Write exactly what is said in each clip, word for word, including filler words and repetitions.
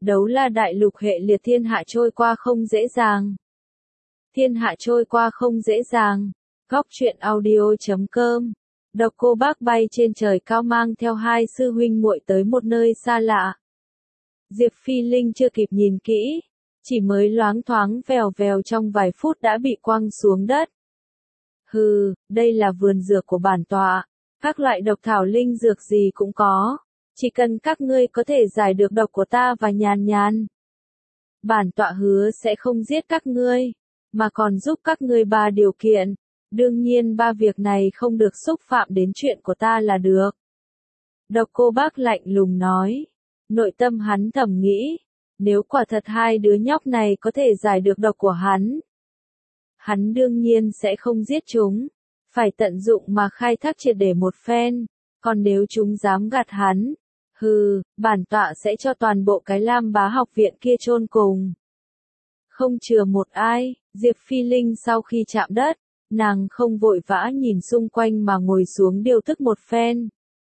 Đấu La đại lục hệ liệt thiên hạ trôi qua không dễ dàng. Thiên hạ trôi qua không dễ dàng. Góc truyện audio chấm com. Độc Cô Bác bay trên trời cao mang theo hai sư huynh muội tới một nơi xa lạ. Diệp Phi Linh chưa kịp nhìn kỹ, chỉ mới loáng thoáng vèo vèo trong vài phút đã bị quăng xuống đất. Hừ, đây là vườn dược của bản tọa, các loại độc thảo linh dược gì cũng có, chỉ cần các ngươi có thể giải được độc của ta và Nhàn Nhàn. Bản tọa hứa sẽ không giết các ngươi, mà còn giúp các ngươi ba điều kiện, đương nhiên ba việc này không được xúc phạm đến chuyện của ta là được. Độc Cô Bác lạnh lùng nói, nội tâm hắn thầm nghĩ, nếu quả thật hai đứa nhóc này có thể giải được độc của hắn, hắn đương nhiên sẽ không giết chúng, phải tận dụng mà khai thác triệt để một phen, còn nếu chúng dám gạt hắn, hừ, bản tọa sẽ cho toàn bộ cái Lam Bá học viện kia chôn cùng. Không chừa một ai, Diệp Phi Linh sau khi chạm đất, nàng không vội vã nhìn xung quanh mà ngồi xuống điều tức một phen.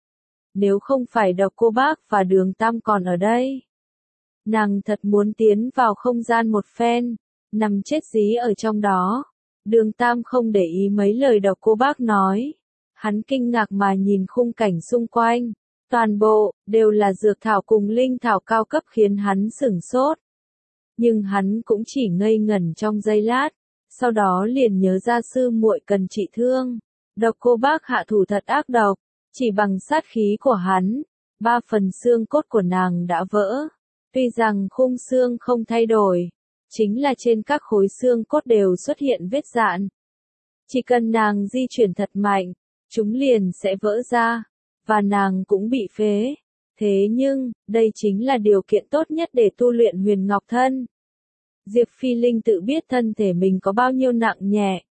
Nếu không phải Độc Cô Bác và Đường Tam còn ở đây, nàng thật muốn tiến vào không gian một phen, nằm chết dí ở trong đó. Đường Tam không để ý mấy lời Độc Cô Bác nói, hắn kinh ngạc mà nhìn khung cảnh xung quanh, toàn bộ đều là dược thảo cùng linh thảo cao cấp khiến hắn sửng sốt. Nhưng hắn cũng chỉ ngây ngẩn trong giây lát, sau đó liền nhớ ra sư muội cần trị thương. Độc Cô Bác hạ thủ thật ác độc, chỉ bằng sát khí của hắn, ba phần xương cốt của nàng đã vỡ. Tuy rằng khung xương không thay đổi, chính là trên các khối xương cốt đều xuất hiện vết rạn. Chỉ cần nàng di chuyển thật mạnh, chúng liền sẽ vỡ ra, và nàng cũng bị phế. Thế nhưng, đây chính là điều kiện tốt nhất để tu luyện Huyền Ngọc Thân. Diệp Phi Linh tự biết thân thể mình có bao nhiêu nặng nhẹ.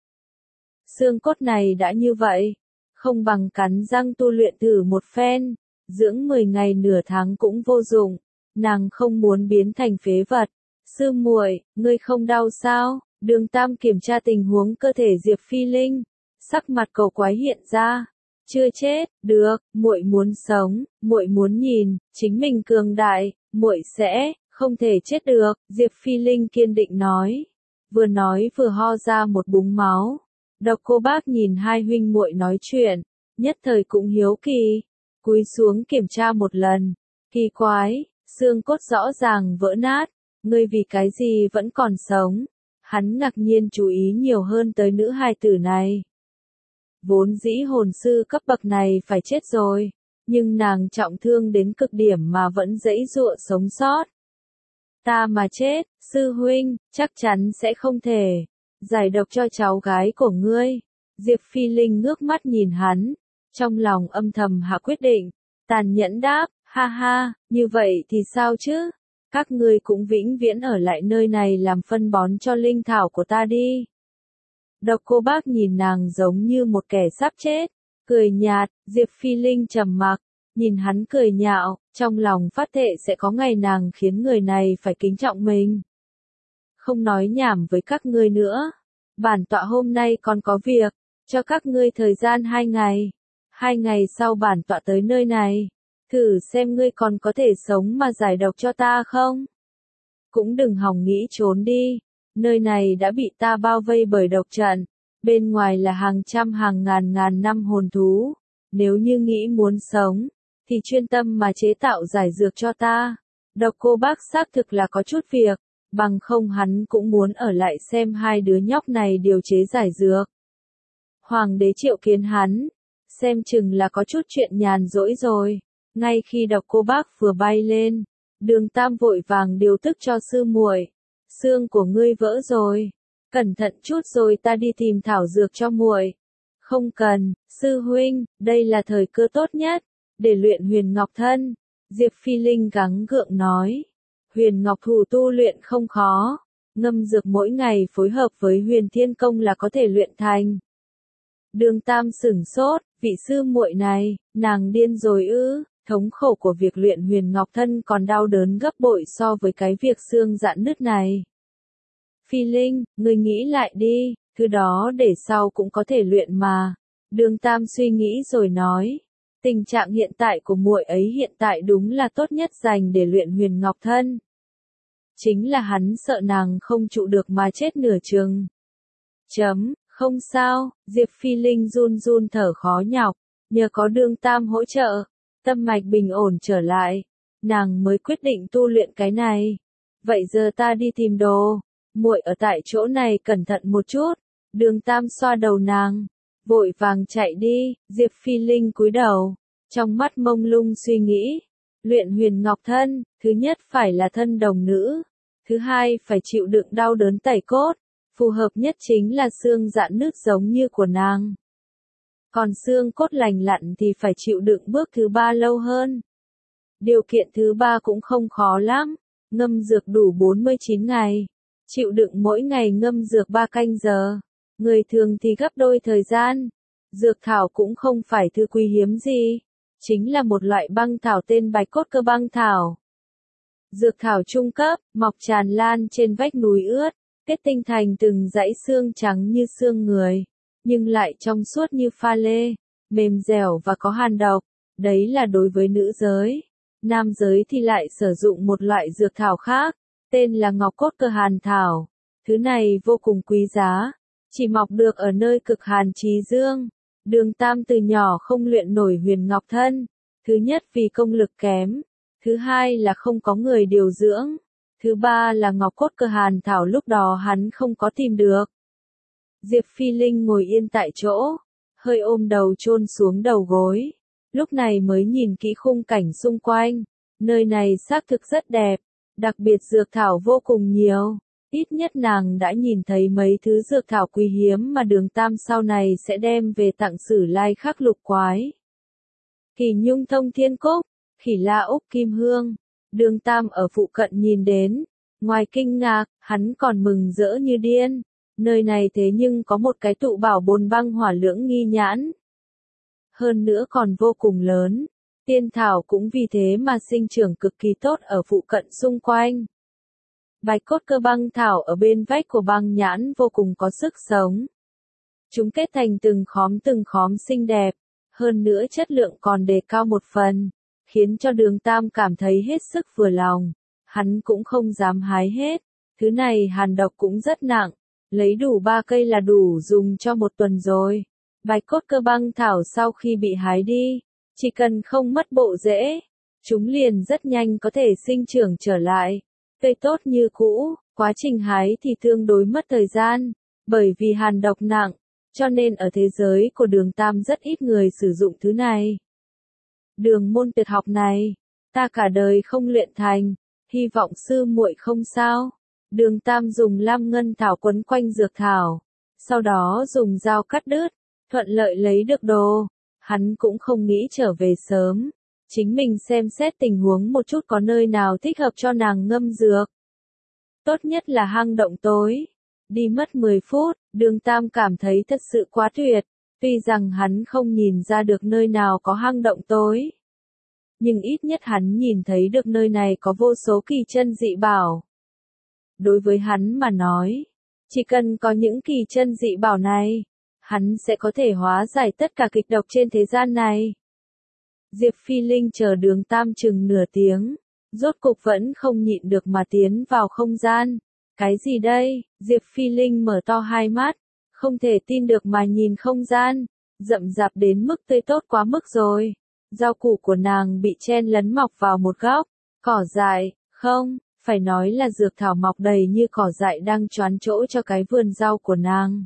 Xương cốt này đã như vậy, không bằng cắn răng tu luyện thử một phen, dưỡng mười ngày nửa tháng cũng vô dụng, nàng không muốn biến thành phế vật. Sư muội, ngươi không đau sao? Đường Tam kiểm tra tình huống cơ thể Diệp Phi Linh, sắc mặt cầu quái hiện ra. Chưa chết, được, muội muốn sống, muội muốn nhìn chính mình cường đại, muội sẽ không thể chết được, Diệp Phi Linh kiên định nói. Vừa nói vừa ho ra một búng máu. Độc Cô Bác nhìn hai huynh muội nói chuyện, nhất thời cũng hiếu kỳ, cúi xuống kiểm tra một lần. Kỳ quái, xương cốt rõ ràng vỡ nát, ngươi vì cái gì vẫn còn sống? Hắn ngạc nhiên chú ý nhiều hơn tới nữ hài tử này. Vốn dĩ hồn sư cấp bậc này phải chết rồi, nhưng nàng trọng thương đến cực điểm mà vẫn giãy giụa sống sót. Ta mà chết, sư huynh, chắc chắn sẽ không thể giải độc cho cháu gái của ngươi. Diệp Phi Linh ngước mắt nhìn hắn, trong lòng âm thầm hạ quyết định, tàn nhẫn đáp, ha ha, như vậy thì sao chứ? Các ngươi cũng vĩnh viễn ở lại nơi này làm phân bón cho linh thảo của ta đi. Độc Cô Bác nhìn nàng giống như một kẻ sắp chết, cười nhạt. Diệp Phi Linh trầm mặc, nhìn hắn cười nhạo, trong lòng phát thệ sẽ có ngày nàng khiến người này phải kính trọng mình. Không nói nhảm với các ngươi nữa, bản tọa hôm nay còn có việc, cho các ngươi thời gian hai ngày. Hai ngày sau bản tọa tới nơi này, thử xem ngươi còn có thể sống mà giải độc cho ta không? Cũng đừng hòng nghĩ trốn đi, nơi này đã bị ta bao vây bởi độc trận, bên ngoài là hàng trăm hàng ngàn ngàn năm hồn thú, nếu như nghĩ muốn sống, thì chuyên tâm mà chế tạo giải dược cho ta. Độc Cô Bác xác thực là có chút việc, bằng không hắn cũng muốn ở lại xem hai đứa nhóc này điều chế giải dược. Hoàng đế triệu kiến hắn, xem chừng là có chút chuyện nhàn rỗi rồi. Ngay khi Độc Cô Bác vừa bay lên, Đường Tam vội vàng điều tức cho sư muội. Xương của ngươi vỡ rồi, cẩn thận chút rồi ta đi tìm thảo dược cho muội. Không cần, sư huynh, đây là thời cơ tốt nhất để luyện Huyền Ngọc Thân. Diệp Phi Linh gắng gượng nói, Huyền Ngọc Thủ tu luyện không khó, ngâm dược mỗi ngày phối hợp với Huyền Thiên Công là có thể luyện thành. Đường Tam sửng sốt, vị sư muội này, nàng điên rồi ư? Thống khổ của việc luyện Huyền Ngọc Thân còn đau đớn gấp bội so với cái việc xương giãn nứt này. Phi Linh, ngươi nghĩ lại đi, thứ đó để sau cũng có thể luyện mà. Đường Tam suy nghĩ rồi nói, tình trạng hiện tại của muội ấy hiện tại đúng là tốt nhất dành để luyện Huyền Ngọc Thân. Chính là hắn sợ nàng không trụ được mà chết nửa chừng. Chấm, không sao, Diệp Phi Linh run run thở khó nhọc, nhờ có Đường Tam hỗ trợ, tâm mạch bình ổn trở lại, nàng mới quyết định tu luyện cái này. Vậy giờ ta đi tìm đồ, muội ở tại chỗ này cẩn thận một chút. Đường Tam xoa đầu nàng, vội vàng chạy đi. Diệp Phi Linh cúi đầu, trong mắt mông lung suy nghĩ. Luyện huyền ngọc thân, thứ nhất phải là thân đồng nữ, thứ hai phải chịu đựng đau đớn tẩy cốt, phù hợp nhất chính là xương rạn nứt giống như của nàng. Còn xương cốt lành lặn thì phải chịu đựng bước thứ ba lâu hơn. Điều kiện thứ ba cũng không khó lắm, ngâm dược đủ bốn mươi chín ngày, chịu đựng mỗi ngày ngâm dược ba canh giờ, người thường thì gấp đôi thời gian. Dược thảo cũng không phải thứ quý hiếm gì, chính là một loại băng thảo tên bạch cốt cơ băng thảo. Dược thảo trung cấp, mọc tràn lan trên vách núi ướt, kết tinh thành từng dãy xương trắng như xương người, nhưng lại trong suốt như pha lê, mềm dẻo và có hàn độc. Đấy là đối với nữ giới. Nam giới thì lại sử dụng một loại dược thảo khác, tên là ngọc cốt cơ hàn thảo. Thứ này vô cùng quý giá, chỉ mọc được ở nơi cực hàn chí dương. Đường Tam từ nhỏ không luyện nổi huyền ngọc thân. Thứ nhất vì công lực kém, thứ hai là không có người điều dưỡng, thứ ba là ngọc cốt cơ hàn thảo lúc đó hắn không có tìm được. Diệp Phi Linh ngồi yên tại chỗ, hơi ôm đầu chôn xuống đầu gối, lúc này mới nhìn kỹ khung cảnh xung quanh. Nơi này xác thực rất đẹp, đặc biệt dược thảo vô cùng nhiều. Ít nhất nàng đã nhìn thấy mấy thứ dược thảo quý hiếm mà Đường Tam sau này sẽ đem về tặng Sử Lai Khắc lục quái. Kỳ nhung thông thiên cúc, khỉ la úc kim hương. Đường Tam ở phụ cận nhìn đến, ngoài kinh ngạc, hắn còn mừng rỡ như điên. Nơi này thế nhưng có một cái tụ bảo bồn băng hỏa lưỡng nghi nhãn. Hơn nữa còn vô cùng lớn. Tiên thảo cũng vì thế mà sinh trưởng cực kỳ tốt ở phụ cận xung quanh. Bạch cốt cơ băng thảo ở bên vách của băng nhãn vô cùng có sức sống. Chúng kết thành từng khóm từng khóm xinh đẹp, hơn nữa chất lượng còn đề cao một phần, khiến cho Đường Tam cảm thấy hết sức vừa lòng. Hắn cũng không dám hái hết, thứ này hàn độc cũng rất nặng, lấy đủ ba cây là đủ dùng cho một tuần rồi. Bạch cốt cơ băng thảo sau khi bị hái đi, chỉ cần không mất bộ rễ, chúng liền rất nhanh có thể sinh trưởng trở lại, cây tốt như cũ. Quá trình hái thì tương đối mất thời gian, bởi vì hàn độc nặng, cho nên ở thế giới của Đường Tam rất ít người sử dụng thứ này. Đường môn tuyệt học này, ta cả đời không luyện thành, hy vọng sư muội không sao. Đường Tam dùng lam ngân thảo quấn quanh dược thảo, sau đó dùng dao cắt đứt, thuận lợi lấy được đồ. Hắn cũng không nghĩ trở về sớm, chính mình xem xét tình huống một chút có nơi nào thích hợp cho nàng ngâm dược. Tốt nhất là hang động tối. Đi mất mười phút, Đường Tam cảm thấy thật sự quá tuyệt, tuy rằng hắn không nhìn ra được nơi nào có hang động tối. Nhưng ít nhất hắn nhìn thấy được nơi này có vô số kỳ chân dị bảo. Đối với hắn mà nói, chỉ cần có những kỳ chân dị bảo này, hắn sẽ có thể hóa giải tất cả kịch độc trên thế gian này. Diệp Phi Linh chờ Đường Tam chừng nửa tiếng, rốt cục vẫn không nhịn được mà tiến vào không gian. Cái gì đây? Diệp Phi Linh mở to hai mắt, không thể tin được mà nhìn không gian, rậm rạp đến mức tươi tốt quá mức rồi. Rau củ của nàng bị chen lấn mọc vào một góc, cỏ dại, không, phải nói là dược thảo mọc đầy như cỏ dại đang choán chỗ cho cái vườn rau của nàng.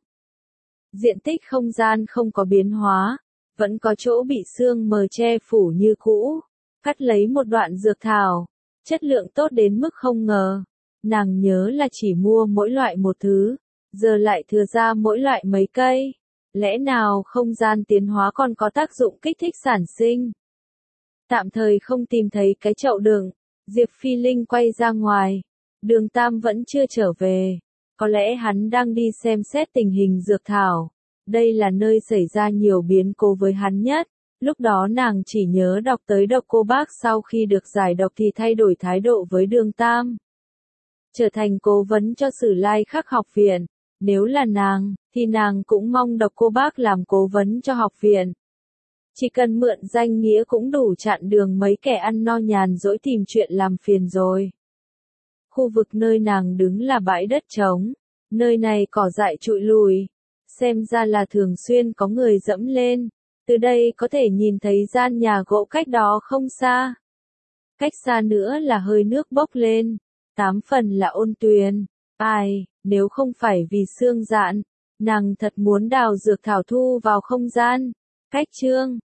Diện tích không gian không có biến hóa, vẫn có chỗ bị sương mờ che phủ như cũ. Cắt lấy một đoạn dược thảo, chất lượng tốt đến mức không ngờ. Nàng nhớ là chỉ mua mỗi loại một thứ, giờ lại thừa ra mỗi loại mấy cây. Lẽ nào không gian tiến hóa còn có tác dụng kích thích sản sinh? Tạm thời không tìm thấy cái chậu đựng, Diệp Phi Linh quay ra ngoài. Đường Tam vẫn chưa trở về. Có lẽ hắn đang đi xem xét tình hình dược thảo. Đây là nơi xảy ra nhiều biến cố với hắn nhất. Lúc đó nàng chỉ nhớ đọc tới độc cô bác sau khi được giải độc thì thay đổi thái độ với Đường Tam. Trở thành cố vấn cho Sử Lai Khắc học viện. Nếu là nàng, thì nàng cũng mong độc cô bác làm cố vấn cho học viện. Chỉ cần mượn danh nghĩa cũng đủ chặn đường mấy kẻ ăn no nhàn dỗi tìm chuyện làm phiền rồi. Khu vực nơi nàng đứng là bãi đất trống. Nơi này cỏ dại trụi lùi. Xem ra là thường xuyên có người dẫm lên. Từ đây có thể nhìn thấy gian nhà gỗ cách đó không xa. Cách xa nữa là hơi nước bốc lên. Tám phần là ôn tuyền. Ai, nếu không phải vì xương dạn, nàng thật muốn đào dược thảo thu vào không gian. Cách chương